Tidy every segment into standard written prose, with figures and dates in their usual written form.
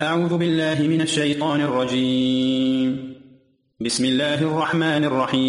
أعوذ بالله من الشيطان الرجيم. بسم الله الرحمن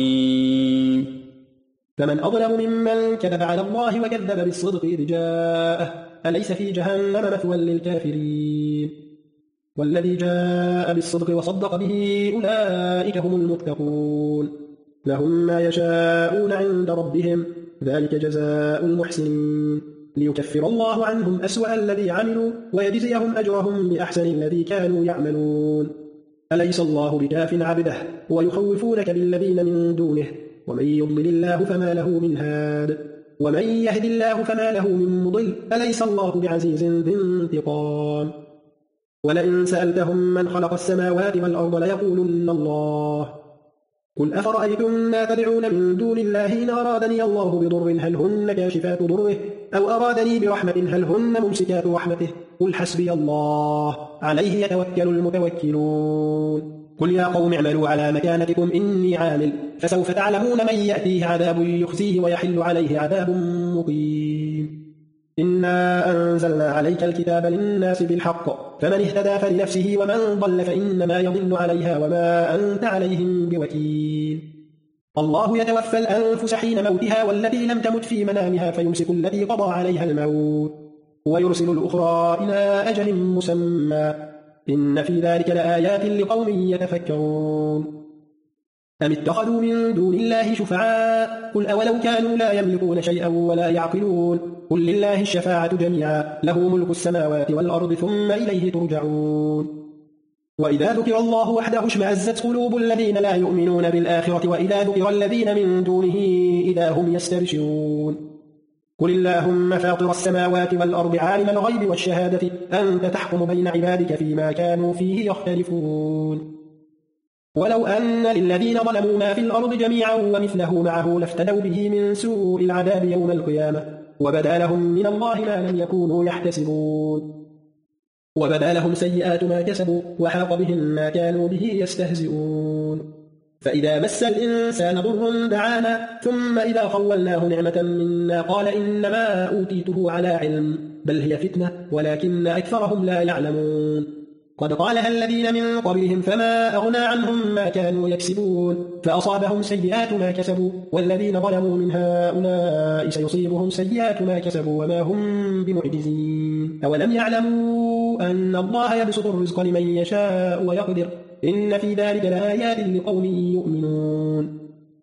الرحيم. فمن أظلم ممن كذب على الله وكذب بالصدق إذ جاءه أليس في جهنم مثوى للكافرين والذي جاء بالصدق وصدق به أولئك هم المتقون لهم ما يشاءون عند ربهم ذلك جزاء المحسنين ليكفر الله عنهم أسوأ الذي عملوا ويجزيهم أجرهم بأحسن الذي كانوا يعملون أليس الله بكاف عبده ويخوفونك بالذين من دونه ومن يضلل الله فما له من هاد ومن يهد الله فما له من مضل أليس الله بعزيز ذي انتقام ولئن سألتهم من خلق السماوات والأرض ليقولن الله قل أفرأيتم ما تدعون من دون الله إن أرادني الله بضر هل هن كاشفات ضره أو أرادني برحمة هل هن ممسكات رحمته قل حسبي الله عليه يتوكل المتوكلون قل يا قوم اعملوا على مكانتكم إني عامل فسوف تعلمون من يأتيه عذاب يخزيه ويحل عليه عذاب مقيم إنا أنزلنا عليك الكتاب للناس بالحق فمن اهتدى فلنفسه ومن ضل فإنما يضل عليها وما أنت عليهم بوكيل الله يتوفى الأنفس حين موتها والتي لم تمت في منامها فيمسك التي قضى عليها الموت ويرسل الأخرى إلى أجل مسمى إن في ذلك لآيات لقوم يتفكرون أم اتخذوا من دون الله شفعاء قل أولو كانوا لا يملكون شيئا ولا يعقلون قل لله الشفاعة جميعا له ملك السماوات والأرض ثم إليه ترجعون وإذا ذكر الله وحده اشمأزت قلوب الذين لا يؤمنون بالآخرة وإذا ذكر الذين من دونه إذا هم يستبشرون قل اللهم فاطر السماوات والأرض عالم الغيب والشهادة أنت تحكم بين عبادك فيما كانوا فيه يختلفون ولو أن للذين ظلموا ما في الأرض جميعا ومثله معه لافتدوا به من سوء العذاب يوم القيامة وبدا لهم من الله ما لم يكونوا يحتسبون وبدا لهم سيئات ما كسبوا وحاق بهم ما كانوا به يستهزئون فإذا مس الإنسان ضر دعانا ثم إذا خولناه نعمة منا قال إنما أوتيته على علم بل هي فتنة ولكن أكثرهم لا يعلمون قد قالها الذين من قبلهم فما أغنى عنهم ما كانوا يكسبون فأصابهم سيئات ما كسبوا والذين ظلموا من هؤلاء سيصيبهم سيئات ما كسبوا وما هم بمعجزين أولم يعلموا أن الله يبسط الرزق لمن يشاء ويقدر إن في ذلك لآيات لقوم يؤمنون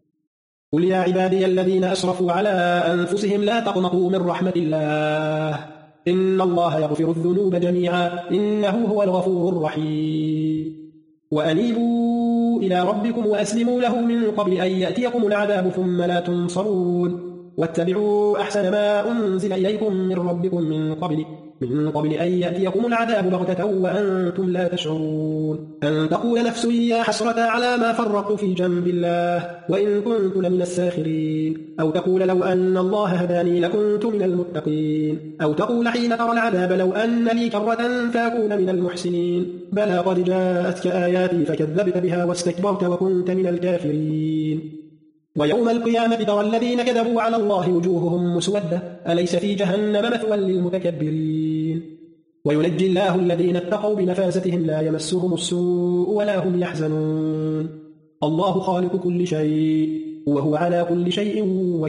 قل يا عبادي الذين أسرفوا على أنفسهم لا تقنطوا من رحمة الله إن الله يغفر الذنوب جميعا إنه هو الغفور الرحيم وأنيبوا إلى ربكم وأسلموا له من قبل أن يأتيكم العذاب ثم لا تنصرون واتبعوا أحسن ما أنزل إليكم من ربكم من قبل أن يأتيكم العذاب بغتة وأنتم لا تشعرون أن تقول نفس يا حسرة على ما فرطت في جنب الله وإن كنت لمن الساخرين أو تقول لو أن الله هداني لكنت من المتقين أو تقول حين ترى العذاب لو أن لي كرة فأكون من المحسنين بلى قد جاءتك آياتي فكذبت بها واستكبرت وكنت من الكافرين ويوم القيامة ترى الذين كذبوا على الله وجوههم مسودة أليس في جهنم مثوى للمتكبرين وينجي الله الذين اتقوا بمفازتهم لا يمسهم السوء ولا هم يحزنون الله خالق كل شيء وهو على كل شيء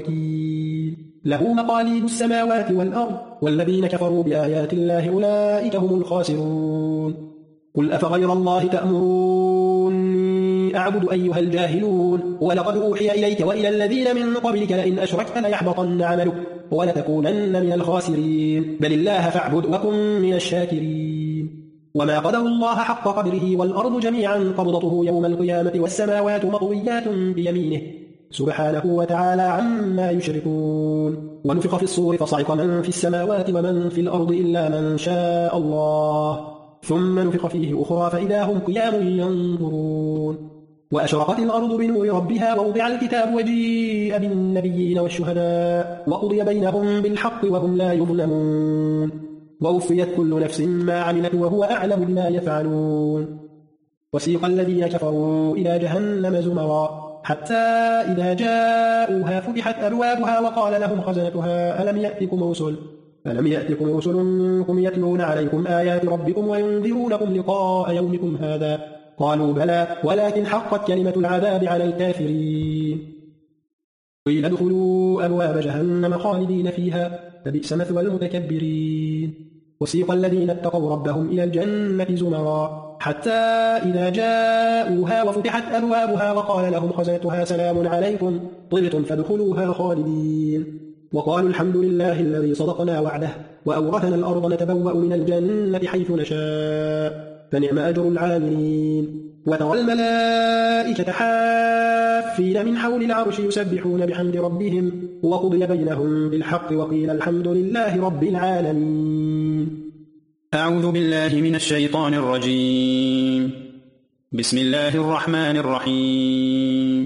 وكيل له مقاليد السماوات والأرض والذين كفروا بآيات الله أولئك هم الخاسرون قل أفغير الله تأمروني أعبد أيها الجاهلون ولقد أوحي إليك وإلى الذين من قبلك لئن أشركت ليحبطن عملك ولتكونن من الخاسرين بل الله فاعبد وكن من الشاكرين وما قدروا الله حق قدره والأرض جميعا قبضته يوم القيامة والسماوات مطويات بيمينه سبحانه وتعالى عما يشركون ونفخ في الصور فصعق من في السماوات ومن في الأرض إلا من شاء الله ثم نفخ فيه أخرى فإذا هم قيام ينظرون وأشرقت الأرض بنور ربها ووضع الكتاب وجيء بالنبيين والشهداء وقضي بينهم بالحق وهم لا يظلمون ووفيت كل نفس ما عملت وهو أعلم بما يفعلون وسيق الذين كفروا إلى جهنم زمرا حتى إذا جاءوها فتحت أبوابها وقال لهم خزنتها ألم يأتكم رسل ألم يأتكم رسل منكم يتلون عليكم آيات ربكم وينذرونكم لقاء يومكم هذا؟ قالوا بلى ولكن حقت كلمة العذاب على الكافرين. قيل ادخلوا أبواب جهنم خالدين فيها فبئس مثوى المتكبرين. وسيق الذين اتقوا ربهم إلى الجنة زمرا حتى إذا جاءوها وفتحت أبوابها وقال لهم خزنتها سلام عليكم طبتم فادخلوها خالدين. وقالوا الحمد لله الذي صدقنا وعده وأورثنا الأرض نتبوأ من الجنة حيث نشاء فنعم أجر العاملين. وترى الملائكة حافين من حول العرش يسبحون بحمد ربهم وقضي بينهم بالحق وقيل الحمد لله رب العالمين. أعوذ بالله من الشيطان الرجيم. بسم الله الرحمن الرحيم.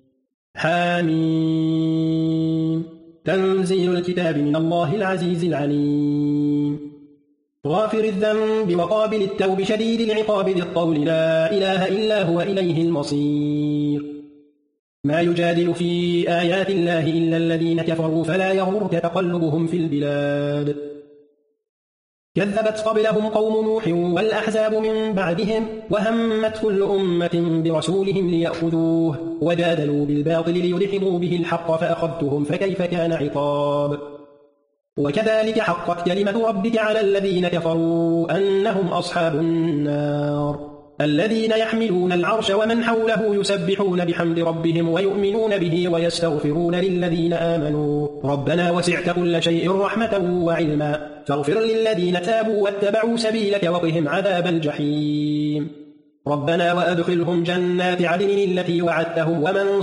حاميم تنزيل الكتاب من الله العزيز العليم. غافر الذنب وقابل التوب شديد العقاب ذي الطول لا إله إلا هو إليه المصير. ما يجادل في آيات الله إلا الذين كفروا فلا يغرك تقلبهم في البلاد. كذبت قبلهم قوم نوح والأحزاب من بعدهم وهمت كل أمة برسولهم ليأخذوه وجادلوا بالباطل ليدحضوا به الحق فأخذتهم فكيف كان عقاب. وكذلك حقت كلمة ربك على الذين كفروا أنهم أصحاب النار الذين يحملون العرش ومن حوله يسبحون بحمد ربهم ويؤمنون به ويستغفرون للذين آمنوا ربنا وسعت كل شيء رحمة وعلما فاغفر للذين تابوا واتبعوا سبيلك وقهم عذاب الجحيم. ربنا وأدخلهم جنات عدن التي وعدتهم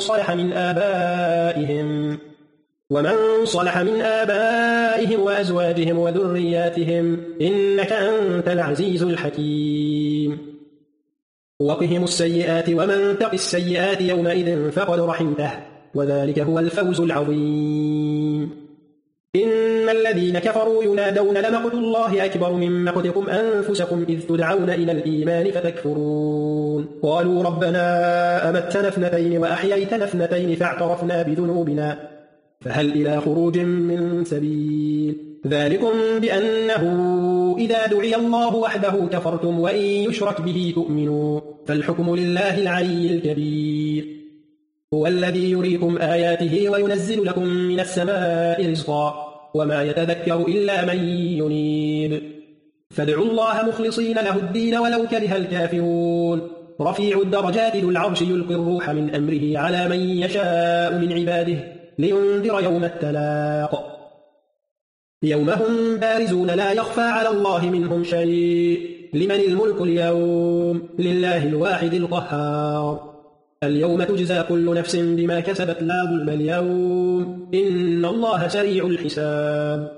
ومن صلح من آبائهم وأزواجهم وذرياتهم إنك أنت العزيز الحكيم. وقهم السيئات ومن تق السيئات يومئذ فقد رحمته وذلك هو الفوز العظيم. إن الذين كفروا ينادون لمقت الله أكبر من مقتكم أنفسكم إذ تدعون إلى الإيمان فتكفرون قالوا ربنا أمتنا اثنتين وأحييتنا اثنتين فاعترفنا بذنوبنا فهل إلى خروج من سبيل. ذلكم بأنه إذا دعي الله وحده كفرتم وإن يشرك به تؤمنوا فالحكم لله العلي الكبير. هو الذي يريكم آياته وينزل لكم من السماء رزقا وما يتذكر إلا من ينيب. فادعوا الله مخلصين له الدين ولو كره الكافرون. رفيع الدرجات ذو العرش يلقي الروح من أمره على من يشاء من عباده لينذر يوم التلاق يوم هم بارزون لا يخفى على الله منهم شيء. لمن الملك اليوم لله الواحد القهار. اليوم تجزى كل نفس بما كسبت لا ظلم اليوم إن الله سريع الحساب.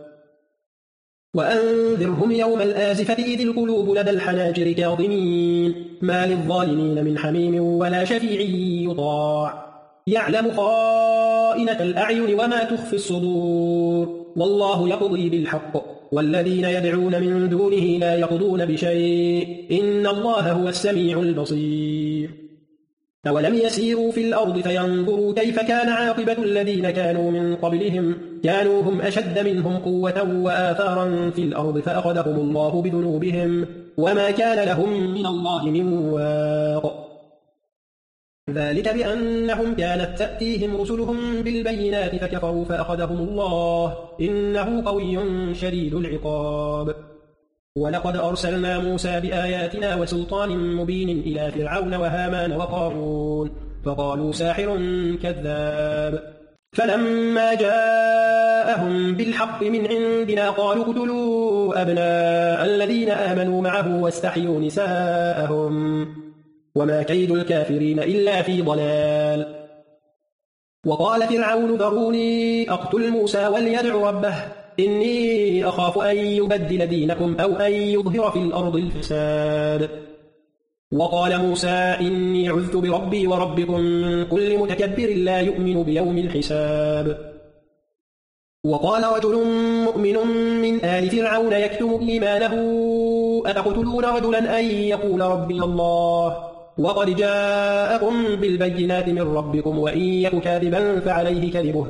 وأنذرهم يوم الآزفة إذ القلوب لدى الحناجر كاظمين ما للظالمين من حميم ولا شفيع يطاع يعلم خائنة الأعين وما تخفي الصدور والله يقضي بالحق والذين يدعون من دونه لا يقضون بشيء إن الله هو السميع البصير. أولم يسيروا في الأرض فينظروا كيف كان عاقبة الذين كانوا من قبلهم كانوا هم أشد منهم قوة وآثارا في الأرض فأخذهم الله بذنوبهم وما كان لهم من الله من واق. ذلك بأنهم كانت تأتيهم رسلهم بالبينات فكفروا فأخذهم الله إنه قوي شديد العقاب. ولقد أرسلنا موسى بآياتنا وسلطان مبين إلى فرعون وهامان وقارون فقالوا ساحر كذاب فلما جاءهم بالحق من عندنا قالوا اقتلوا أبناء الذين آمنوا معه واستحيوا نساءهم وما كيد الكافرين إلا في ضلال. وقال فرعون ذروني أقتل موسى وليدع ربه إني أخاف أن يبدل دينكم أو أن يظهر في الأرض الفساد. وقال موسى إني عذت بربي وربكم من كل متكبر لا يؤمن بيوم الحساب. وقال رجل مؤمن من آل فرعون يكتم إيمانه أتقتلون رجلا أن يقول ربي الله وقد جاءكم بالبينات من ربكم وإن يك كاذبا فعليه كذبه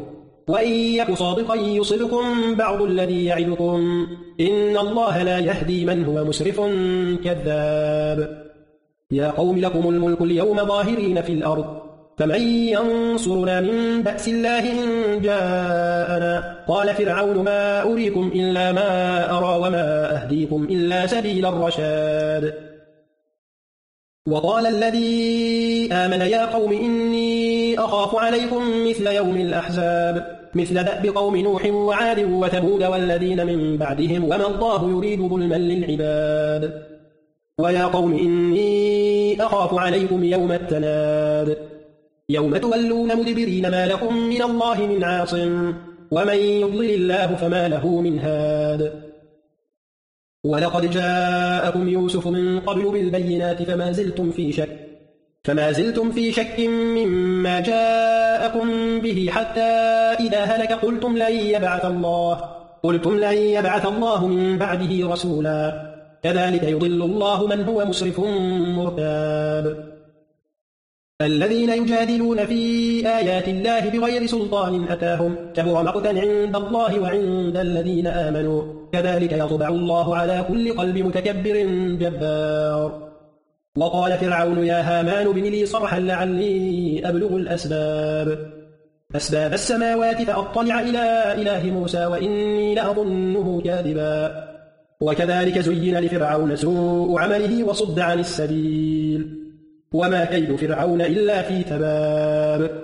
وإن يك صادقا يصبكم بعض الذي يعدكم إن الله لا يهدي من هو مسرف كذاب يا قوم لكم الملك اليوم ظاهرين في الأرض فمن ينصرنا من بأس الله إن جاءنا قال فرعون ما أريكم إلا ما أرى وما أهديكم إلا سبيل الرشاد وقال الذي آمن يا قوم إني أخاف عليكم مثل يوم الأحزاب مثل دأب قوم نوح وعاد وثمود والذين من بعدهم وما الله يريد ظلما للعباد ويا قوم إني أخاف عليكم يوم التناد يوم تولون مدبرين ما لكم من الله من عاصم ومن يضلل الله فما له من هاد ولقد جاءكم يوسف من قبل بالبينات فما زلتم في شك مما جاءكم به حتى إذا هلك قلتم لن يبعث الله من بعده رسولا كذلك يضل الله من هو مسرف مرتاب الذين يجادلون في آيات الله بغير سلطان أتاهم كبر مقتا عند الله وعند الذين آمنوا كذلك يطبع الله على كل قلب متكبر جبار وقال فرعون يا هامان ابن لي صرحا لعلي أبلغ أسباب السماوات فأطلع إلى إله موسى وإني لأظنه كاذبا وكذلك زين لفرعون سوء عمله وصد عن السبيل وما كيد فرعون إلا في تباب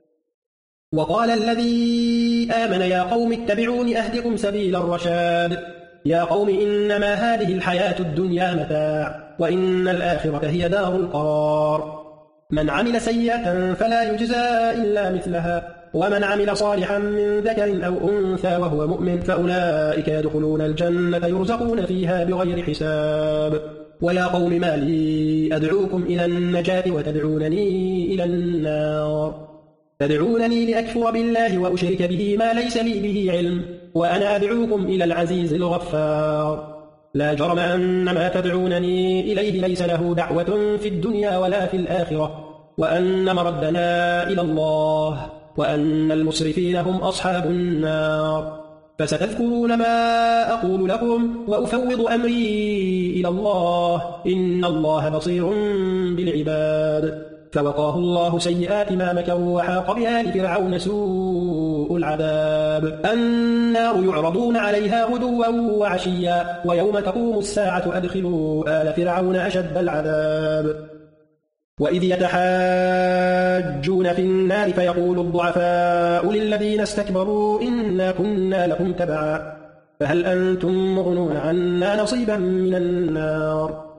وقال الذي آمن يا قوم اتبعون أهدكم سبيل الرشاد يا قوم إنما هذه الحياة الدنيا متاع وإن الآخرة هي دار القرار من عمل سيئة فلا يجزى إلا مثلها ومن عمل صالحا من ذكر أو أنثى وهو مؤمن فأولئك يدخلون الجنة يرزقون فيها بغير حساب ويا قوم ما لي أدعوكم إلى النجاة وتدعونني إلى النار تدعونني لأكفر بالله وأشرك به ما ليس لي به علم وأنا أدعوكم إلى العزيز الغفار لا جرم أن ما تدعونني إليه ليس له دعوة في الدنيا ولا في الآخرة وأن مردنا إلى الله وأن المسرفين هم أصحاب النار فستذكرون ما أقول لكم وأفوض أمري إلى الله إن الله بصير بالعباد فوقاه الله سيئات ما مكروا وحاق بآل فرعون سوء العذاب النار يعرضون عليها غدوا وعشيا ويوم تقوم الساعة أدخلوا آل فرعون أشد العذاب وإذ يتحاجون في النار فيقول الضعفاء للذين استكبروا إنا كنا لكم تبعا فهل أنتم مغنون عنا نصيبا من النار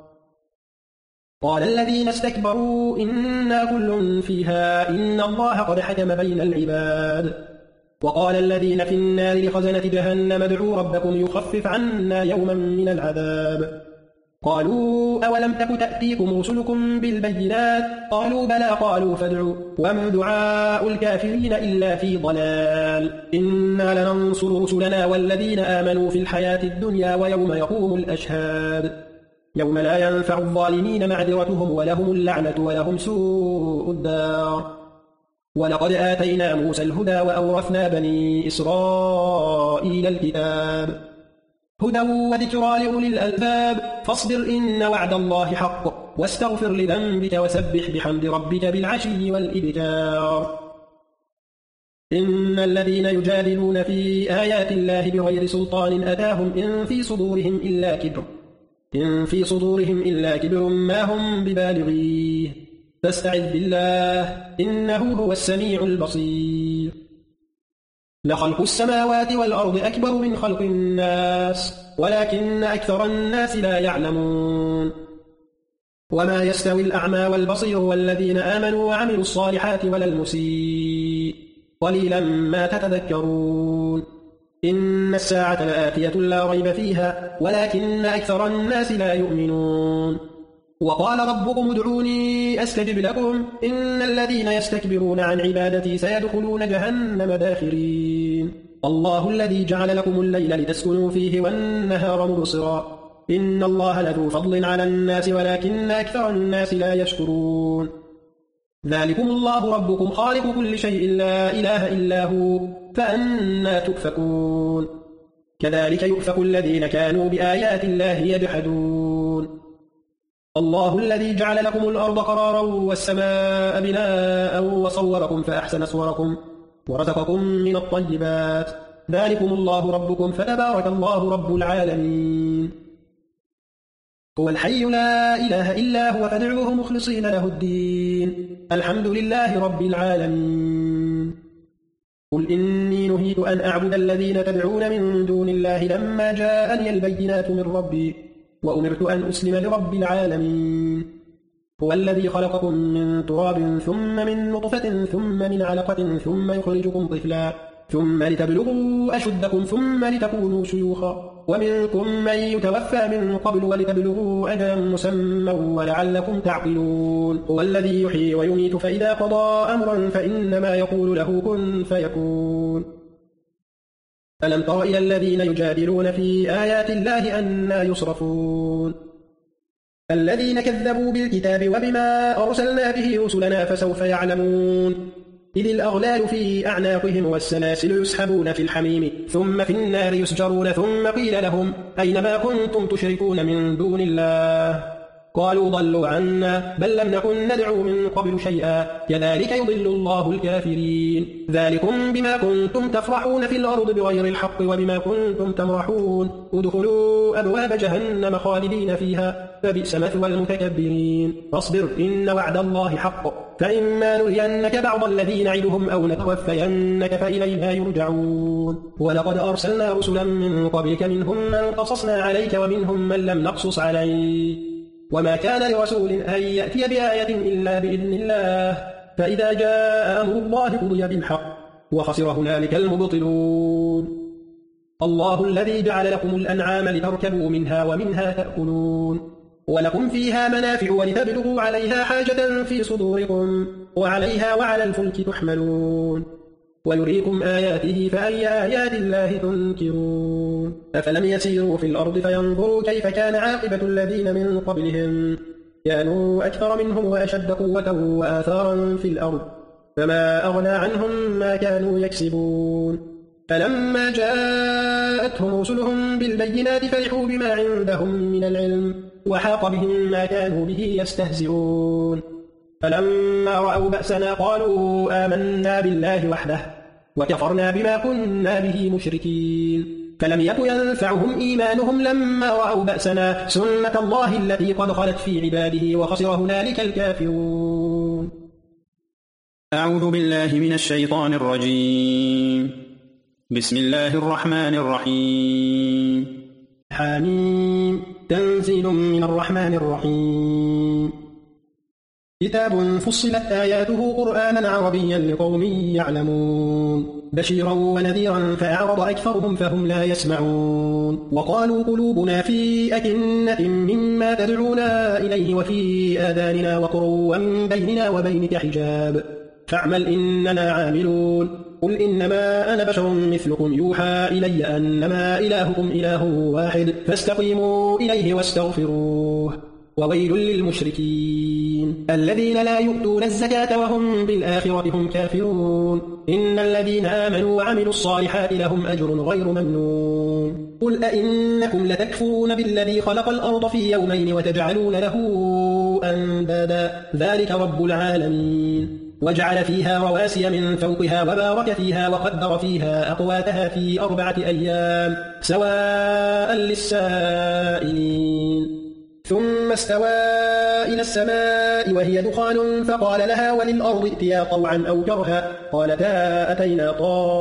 قال الذين استكبروا إنا كل فيها إن الله قد حكم بين العباد وقال الذين في النار لخزنة جهنم ادعوا ربكم يخفف عنا يوما من العذاب قالوا أولم تك تأتيكم رسلكم بالبينات قالوا بلى قالوا فادعوا وما دعاء الكافرين إلا في ضلال إنا لننصر رسلنا والذين آمنوا في الحياة الدنيا ويوم يقوم الأشهاد يوم لا ينفع الظالمين معذرتهم ولهم اللعنة ولهم سوء الدار ولقد آتينا موسى الهدى وأورثنا بني إسرائيل الكتاب هدى وذكرى لأولي الألباب فاصبر إن وعد الله حق واستغفر لذنبك وسبح بحمد ربك بالعشي والإبكار إن الذين يجادلون في آيات الله بغير سلطان أتاهم إن في صدورهم إلا كبر ما هم ببالغيه فاستعذ بالله إنه هو السميع البصير لخلق السماوات والأرض أكبر من خلق الناس ولكن أكثر الناس لا يعلمون وما يستوي الأعمى والبصير والذين آمنوا وعملوا الصالحات ولا المسيء قليلا ما تتذكرون إن الساعة لآتية لا ريب فيها ولكن أكثر الناس لا يؤمنون وقال ربكم ادعوني أستجب لكم إن الذين يستكبرون عن عبادتي سيدخلون جهنم داخرين الله الذي جعل لكم الليل لتسكنوا فيه والنهار مبصرا إن الله لذو فضل على الناس ولكن أكثر الناس لا يشكرون ذلكم الله ربكم خالق كل شيء لا إله إلا هو فأنى تؤفكون كذلك يؤفك الذين كانوا بآيات الله يجحدون الله الذي جعل لكم الأرض قرارا والسماء بناء وصوركم فأحسن صوركم ورزقكم من الطيبات ذلكم الله ربكم فتبارك الله رب العالمين هو الحي لا إله إلا هو فادعوه مخلصين له الدين الحمد لله رب العالمين قل إني نهيت أن أعبد الذين تدعون من دون الله لما جاءني البينات من ربي وأمرت أن أسلم لرب العالمين هو الذي خلقكم من تراب ثم من نطفة ثم من علقة ثم يخرجكم طفلا ثم لتبلغوا أشدكم ثم لتكونوا شيوخا ومنكم من يتوفى من قبل ولتبلغوا أجلا مسمى ولعلكم تعقلون هو الذي يحيي ويميت فإذا قضى أمرا فإنما يقول له كن فيكون ألم تر إلى الذين يجادلون في آيات الله أنى يصرفون الذين كذبوا بالكتاب وبما أرسلنا به رسلنا فسوف يعلمون إذ الأغلال في أعناقهم والسلاسل يسحبون في الحميم ثم في النار يسجرون ثم قيل لهم أين ما كنتم تشركون من دون الله قالوا ضلوا عنا بل لم نكن ندعو من قبل شيئا كذلك يضل الله الكافرين ذلكم بما كنتم تفرحون في الأرض بغير الحق وبما كنتم تمرحون ادخلوا أبواب جهنم خالدين فيها فبئس مثوى المتكبرين فاصبر إن وعد الله حق فإما نرينك بعض الذي نعدهم أو نتوفينك فإلينا يرجعون ولقد أرسلنا رسلا من قبلك منهم من قصصنا عليك ومنهم من لم نقصص عليك وما كان لرسول أن يأتي بآية إلا بإذن الله فإذا جاء أمر الله قضي بالحق وخسر هنالك المبطلون الله الذي جعل لكم الأنعام لتركبوا منها ومنها تأكلون ولكم فيها منافع ولتبلغوا عليها حاجة في صدوركم وعليها وعلى الفلك تحملون ويريكم آياته فأي آيات الله تنكرون أفلم يسيروا في الأرض فينظروا كيف كان عاقبة الذين من قبلهم كانوا أكثر منهم وأشد قوة وآثارا في الأرض فما أغنى عنهم ما كانوا يكسبون فلما جاءتهم رسلهم بالبينات فرحوا بما عندهم من العلم وحاق بهم ما كانوا به يستهزئون فلما رأوا بأسنا قالوا آمنا بالله وحده وكفرنا بما كنا به مشركين فلم يك ينفعهم إيمانهم لما رأوا بأسنا سنة الله التي قد خلت في عباده وخسر هنالك الكافرون أعوذ بالله من الشيطان الرجيم بسم الله الرحمن الرحيم حميم تنزيل من الرحمن الرحيم كتاب فصلت آياته قرآنا عربيا لقوم يعلمون بشيرا ونذيرا فأعرض أكثرهم فهم لا يسمعون وقالوا قلوبنا في أكنة مما تدعونا إليه وفي آذاننا وقر ومن بيننا وبينك حجاب فاعمل إننا عاملون قل إنما أنا بشر مثلكم يوحى إلي أنما إلهكم إله واحد فاستقيموا إليه واستغفروه وويل للمشركين الذين لا يؤتون الزكاة وهم بالآخرة هم كافرون إن الذين آمنوا وعملوا الصالحات لهم أجر غير ممنون قل أئنكم لتكفرون بالذي خلق الأرض في يومين وتجعلون له أندادا ذلك رب العالمين وجعل فيها رواسي من فوقها وبارك فيها وقدر فيها أقواتها في 4 أيام سواء للسائلين ثم استوى إلى السماء وهي دخان فقال لها وللأرض ائتيا طوعا أو كرها قالتا أتينا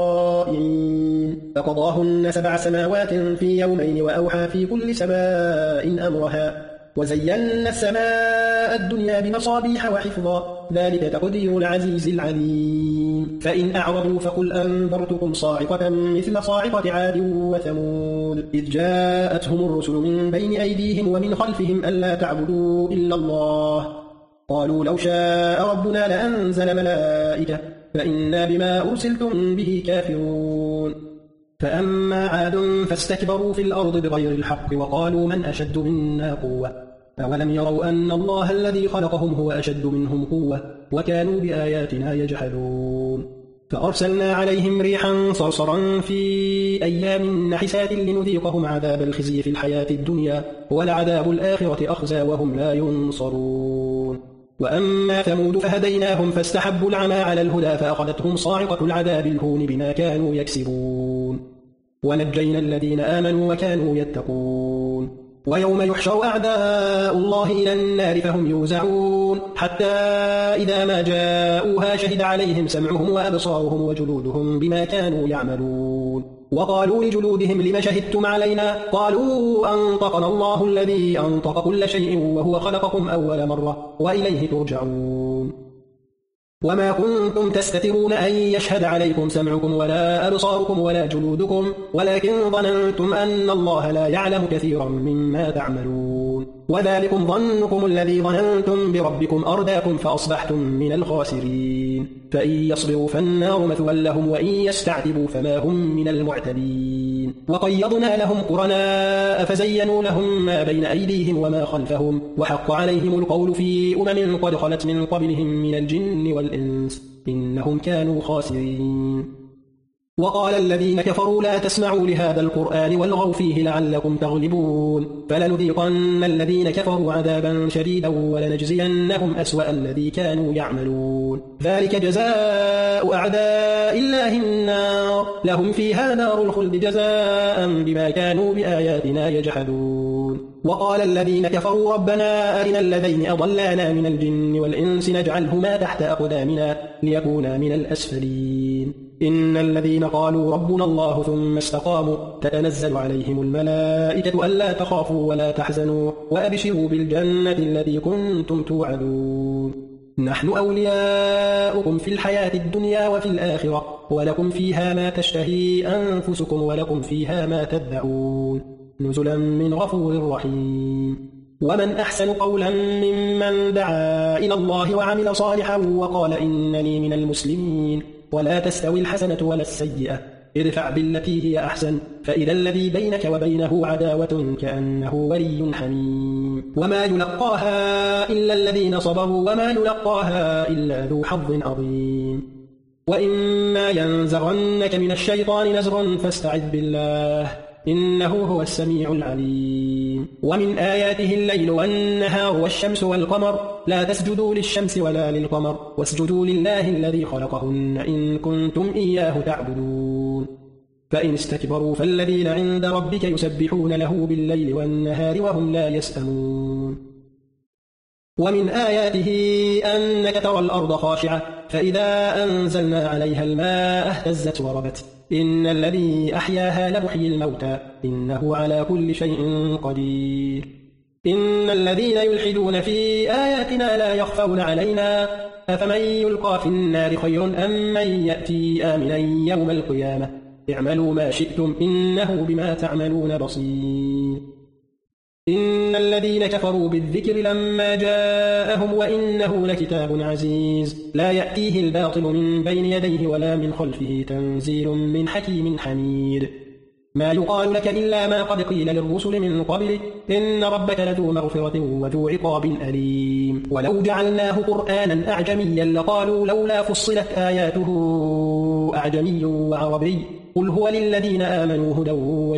طائعين فقضاهن 7 سماوات في يومين وأوحى في كل سماء أمرها وزينا السماء الدنيا بمصابيح وحفظا ذلك تقدير العزيز العليم فإن أعرضوا فقل أنذرتكم صاعقة مثل صاعقة عاد وثمود إذ جاءتهم الرسل من بين أيديهم ومن خلفهم ألا تعبدوا إلا الله قالوا لو شاء ربنا لأنزل ملائكة فإنا بما أرسلتم به كافرون فأما عاد فاستكبروا في الأرض بغير الحق وقالوا من أشد منا قوة أولم يروا أن الله الذي خلقهم هو أشد منهم قوة وكانوا بآياتنا يجحدون فأرسلنا عليهم ريحا صرصرا في أيام نحسات لنذيقهم عذاب الخزي في الحياة الدنيا ولعذاب الآخرة أخزى وهم لا ينصرون وأما ثمود فهديناهم فاستحبوا العمى على الهدى فأخذتهم صاعقة العذاب الهون بما كانوا يكسبون ونجينا الذين آمنوا وكانوا يتقون ويوم يحشر أعداء الله إلى النار فهم يوزعون حتى إذا ما جاءوها شهد عليهم سمعهم وأبصارهم وجلودهم بما كانوا يعملون وقالوا لجلودهم لم شهدتم علينا قالوا أنطقنا الله الذي أنطق كل شيء وهو خلقكم أول مرة وإليه ترجعون وما كنتم تستترون أن يشهد عليكم سمعكم ولا أبصاركم ولا جلودكم ولكن ظننتم أن الله لا يعلم كثيرا مما تعملون وذلكم ظنكم الذي ظننتم بربكم أرداكم فأصبحتم من الخاسرين فإن يصبروا فالنار مثوى لهم وإن يستعتبوا فما هم من المعتدين وقيضنا لهم قرناء فزينوا لهم ما بين أيديهم وما خلفهم وحق عليهم القول في قد خلت من قبلهم من الجن والإنس إنهم كانوا خاسرين وقال الذين كفروا لا تسمعوا لهذا القرآن والغوا فيه لعلكم تغلبون فلنذيقن الذين كفروا عذابا شديدا ولنجزينهم أسوأ الذي كانوا يعملون ذلك جزاء أعداء الله النار لهم فيها نار الخلد جزاء بما كانوا بآياتنا يجحدون وقال الذين كفروا ربنا أرنا الذين أضلانا من الجن والإنس نجعلهما تحت أقدامنا ليكونا من الأسفلين إن الذين قالوا ربنا الله ثم استقاموا تتنزل عليهم الملائكة ألا تخافوا ولا تحزنوا وأبشروا بالجنة التي كنتم توعدون نحن أولياؤكم في الحياة الدنيا وفي الآخرة ولكم فيها ما تشتهي أنفسكم ولكم فيها ما تدعون نزلا من غفور رحيم ومن أحسن قولا ممن دعا إلى الله وعمل صالحا وقال إنني من المسلمين ولا تستوي الحسنة ولا السيئة ادفع بالتي هي أحسن فإذا الذي بينك وبينه عداوة كأنه ولي حميم وما يلقاها إلا الذين صبروا وما يلقاها إلا ذو حظ عظيم وإما ينزغنك من الشيطان نزغ فاستعذ بالله إنه هو السميع العليم ومن آياته الليل والنهار والشمس والقمر لا تسجدوا للشمس ولا للقمر واسجدوا لله الذي خلقهن إن كنتم إياه تعبدون فإن استكبروا فالذين عند ربك يسبحون له بالليل والنهار وهم لا يسأمون ومن آياته أنك ترى الأرض خاشعة فإذا أنزلنا عليها الماء اهتزت وربت إن الذي أحياها لمحيي الموتى إنه على كل شيء قدير إن الذين يلحدون في آياتنا لا يخفون علينا أفمن يلقى في النار خير أم من يأتي آمنا يوم القيامة اعملوا ما شئتم إنه بما تعملون بصير إن الذين كفروا بالذكر لما جاءهم وإنه لكتاب عزيز لا يأتيه الباطل من بين يديه ولا من خلفه تنزيل من حكيم حميد ما يقال لك إلا ما قد قيل للرسل من قبلك إن ربك لذو مغفرة وذو عقاب أليم ولو جعلناه قرآنا أعجميا لقالوا لولا فصلت آياته أعجمي وعربي قل هو للذين آمنوا هدى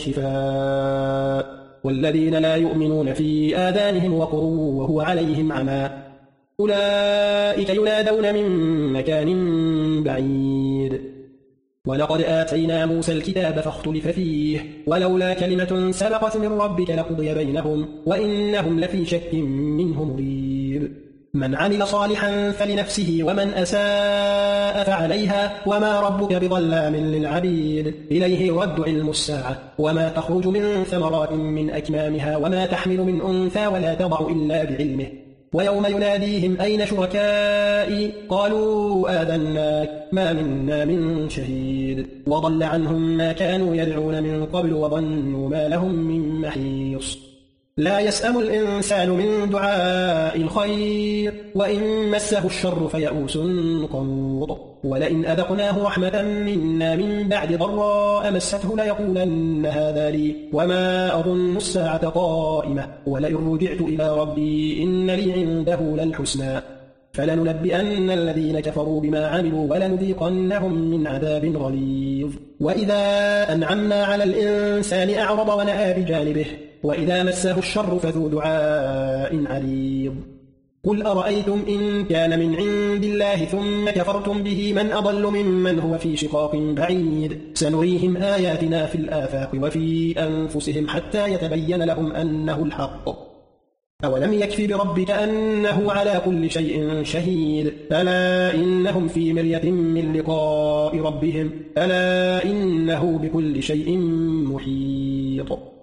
وشفاء والذين لا يؤمنون في آذانهم وقر وهو عليهم عمى أولئك ينادون من مكان بعيد ولقد آتينا موسى الكتاب فاختلف فيه ولولا كلمة سبقت من ربك لقضي بينهم وإنهم لفي شك منه مريب من عمل صالحا فلنفسه ومن أساء فعليها وما ربك بظلام للعبيد إليه يرد علم الساعة وما تخرج من ثمرات من أكمامها وما تحمل من أنثى ولا تضع إلا بعلمه ويوم يناديهم أين شركائي قالوا آذناك ما منا من شهيد وضل عنهم ما كانوا يدعون من قبل وظنوا ما لهم من محيص لا يسأم الإنسان من دعاء الخير وإن مسه الشر فيئوس قنوط ولئن أذقناه رحمة منا من بعد ضراء مسته ليقولن هذا لي وما أظن الساعة قائمة ولئن رجعت إلى ربي إن لي عنده للحسنى فلننبئن الذين كفروا بما عملوا ولنذيقنهم من عذاب غليظ وإذا أنعمنا على الإنسان أعرض ونأى بجانبه وإذا مسه الشر فذو دعاء عريض قل أرأيتم إن كان من عند الله ثم كفرتم به من أضل ممن هو في شقاق بعيد سنريهم آياتنا في الآفاق وفي أنفسهم حتى يتبين لهم أنه الحق أولم يكف بربك أنه على كل شيء شهيد ألا إنهم في مرية من لقاء ربهم ألا إنه بكل شيء محيط